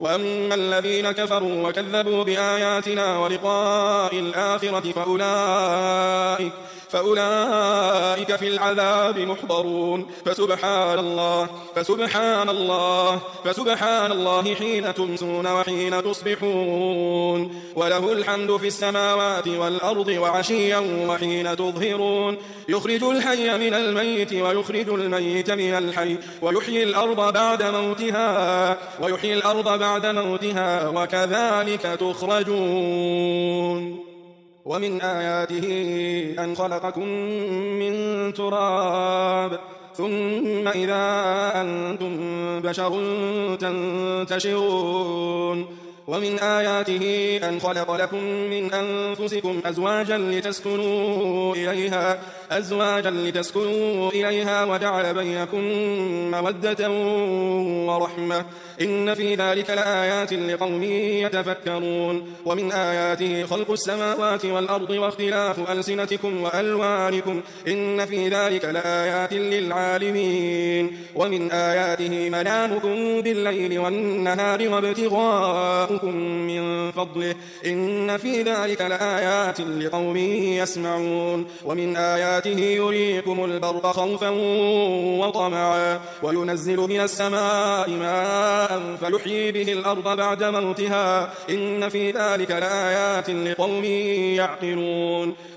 وأما الذين كفروا وكذبوا بآياتنا ولقاء الآخرة فأولئك في العذاب محضرون. فسبحان الله حين تمسون وحين تصبحون، وله الحمد في السماوات والأرض وعشيا وحين تظهرون. يخرج الحي من الميت ويخرج الميت من الحي، ويحيي الأرض بعد موتها وكذلك تخرجون. ومن آياته أن خلقكم من تراب ثم إذا أنتم بشر تنتشرون. ومن آياته أن خلق لكم من أنفسكم أزواجا لتسكنوا إليها وجعل بينكم مودة ورحمة، إن في ذلك لآيات لقوم يتفكرون. ومن آياته خلق السماوات والأرض واختلاف ألسنتكم وألوانكم، إن في ذلك لآيات للعالمين. ومن آياته منامكم بالليل والنهار وابتغاؤكم من فضله، إن في ذلك لآيات لقوم يسمعون. ومن آياته يريكم البرق خوفا وطمعا، وينزل من السماء ماء فيحيي به الأرض بعد موتها، إن في ذلك لآيات لقوم يعقلون.